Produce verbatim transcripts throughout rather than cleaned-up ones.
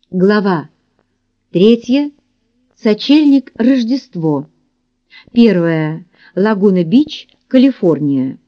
Глава третья. Сочельник, Рождество. Первое. Лагуна-Бич, Калифорния.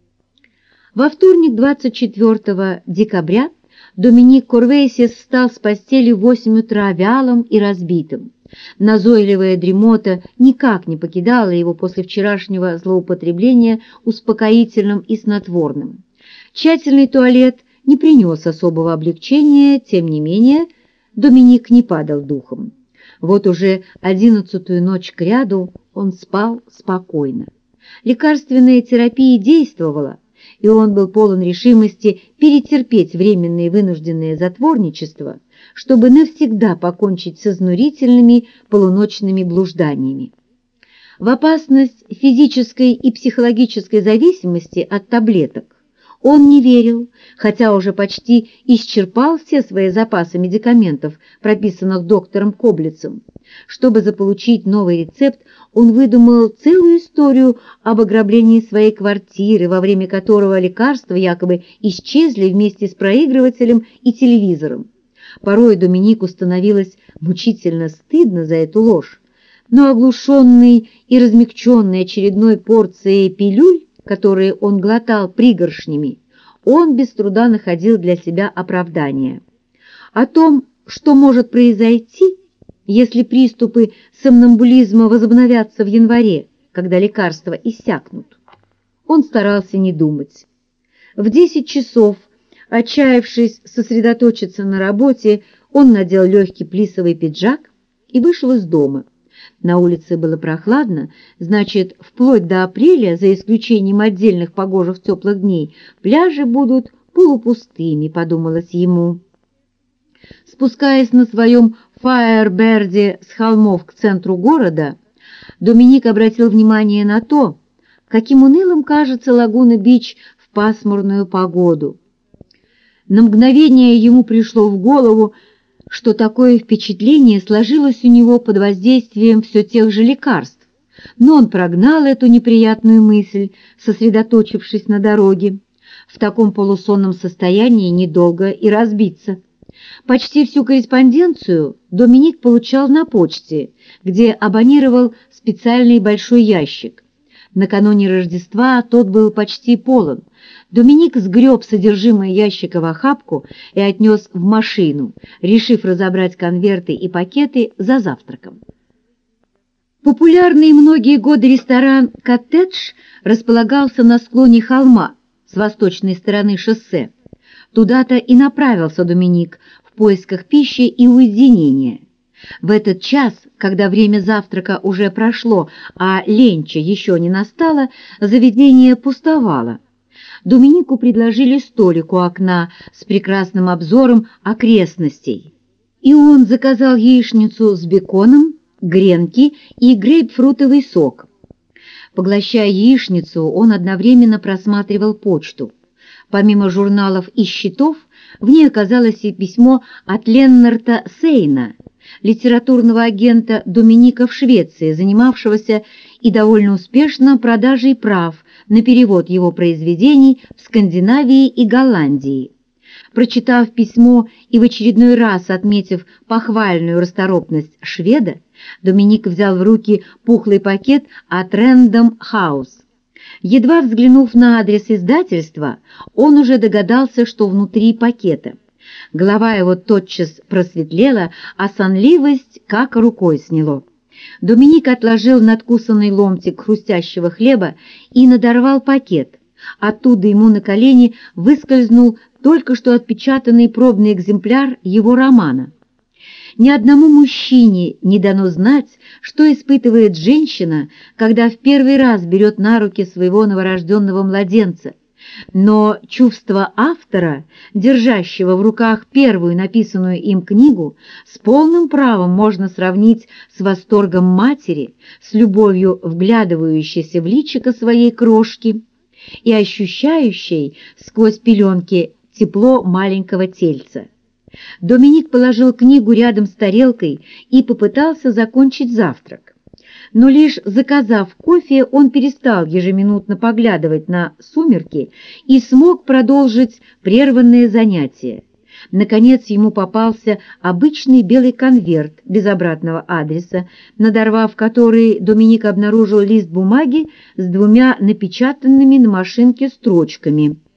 Во вторник, двадцать четвёртого декабря, Доминик Корвейсис встал с постели в восемь утра вялым и разбитым. Назойливая дремота никак не покидала его после вчерашнего злоупотребления успокоительным и снотворным. Тщательный туалет не принес особого облегчения, тем не менее Доминик не падал духом. Вот уже одиннадцатую ночь кряду он спал спокойно. Лекарственная терапия действовала, и он был полон решимости перетерпеть временное и вынужденное затворничество, чтобы навсегда покончить с изнурительными полуночными блужданиями. В опасность физической и психологической зависимости от таблеток он не верил, хотя уже почти исчерпал все свои запасы медикаментов, прописанных доктором Коблицем. Чтобы заполучить новый рецепт, он выдумал целую историю об ограблении своей квартиры, во время которого лекарства якобы исчезли вместе с проигрывателем и телевизором. Порой Доминику становилось мучительно стыдно за эту ложь, но оглушенный и размягченный очередной порцией пилюль, которые он глотал пригоршнями, он без труда находил для себя оправдание. О том, что может произойти, если приступы сомнамбулизма возобновятся в январе, когда лекарства иссякнут, он старался не думать. В десять часов, отчаявшись сосредоточиться на работе, он надел легкий плисовый пиджак и вышел из дома. На улице было прохладно, значит, вплоть до апреля, за исключением отдельных погожих теплых дней, пляжи будут полупустыми, подумалось ему. Спускаясь на своем фаерберде с холмов к центру города, Доминик обратил внимание на то, каким унылым кажется Лагуна-Бич в пасмурную погоду. На мгновение ему пришло в голову, что такое впечатление сложилось у него под воздействием все тех же лекарств, но он прогнал эту неприятную мысль, сосредоточившись на дороге. В таком полусонном состоянии недолго и разбиться. Почти всю корреспонденцию Доминик получал на почте, где абонировал специальный большой ящик. Накануне Рождества тот был почти полон. Доминик сгреб содержимое ящика в охапку и отнес в машину, решив разобрать конверты и пакеты за завтраком. Популярный многие годы ресторан «Коттедж» располагался на склоне холма с восточной стороны шоссе. Туда-то и направился Доминик в поисках пищи и уединения. В этот час, когда время завтрака уже прошло, а ленча еще не настала, заведение пустовало. Доминику предложили столик у окна с прекрасным обзором окрестностей, и он заказал яичницу с беконом, гренки и грейпфрутовый сок. Поглощая яичницу, он одновременно просматривал почту. Помимо журналов и счетов, в ней оказалось и письмо от Леннарта Сейна, литературного агента Доминика в Швеции, занимавшегося и довольно успешно продажей прав на перевод его произведений в Скандинавии и Голландии. Прочитав письмо и в очередной раз отметив похвальную расторопность шведа, Доминик взял в руки пухлый пакет от Рэндом Хаус. Едва взглянув на адрес издательства, он уже догадался, что внутри пакета. Голова его тотчас просветлела, а сонливость как рукой сняло. Доминик отложил надкусанный ломтик хрустящего хлеба и надорвал пакет. Оттуда ему на колени выскользнул только что отпечатанный пробный экземпляр его романа. Ни одному мужчине не дано знать, что испытывает женщина, когда в первый раз берет на руки своего новорожденного младенца. Но чувство автора, держащего в руках первую написанную им книгу, с полным правом можно сравнить с восторгом матери, с любовью вглядывающейся в личико своей крошки и ощущающей сквозь пеленки тепло маленького тельца. Доминик положил книгу рядом с тарелкой и попытался закончить завтрак. Но лишь заказав кофе, он перестал ежеминутно поглядывать на сумерки и смог продолжить прерванное занятие. Наконец ему попался обычный белый конверт без обратного адреса, надорвав который, Доминик обнаружил лист бумаги с двумя напечатанными на машинке строчками.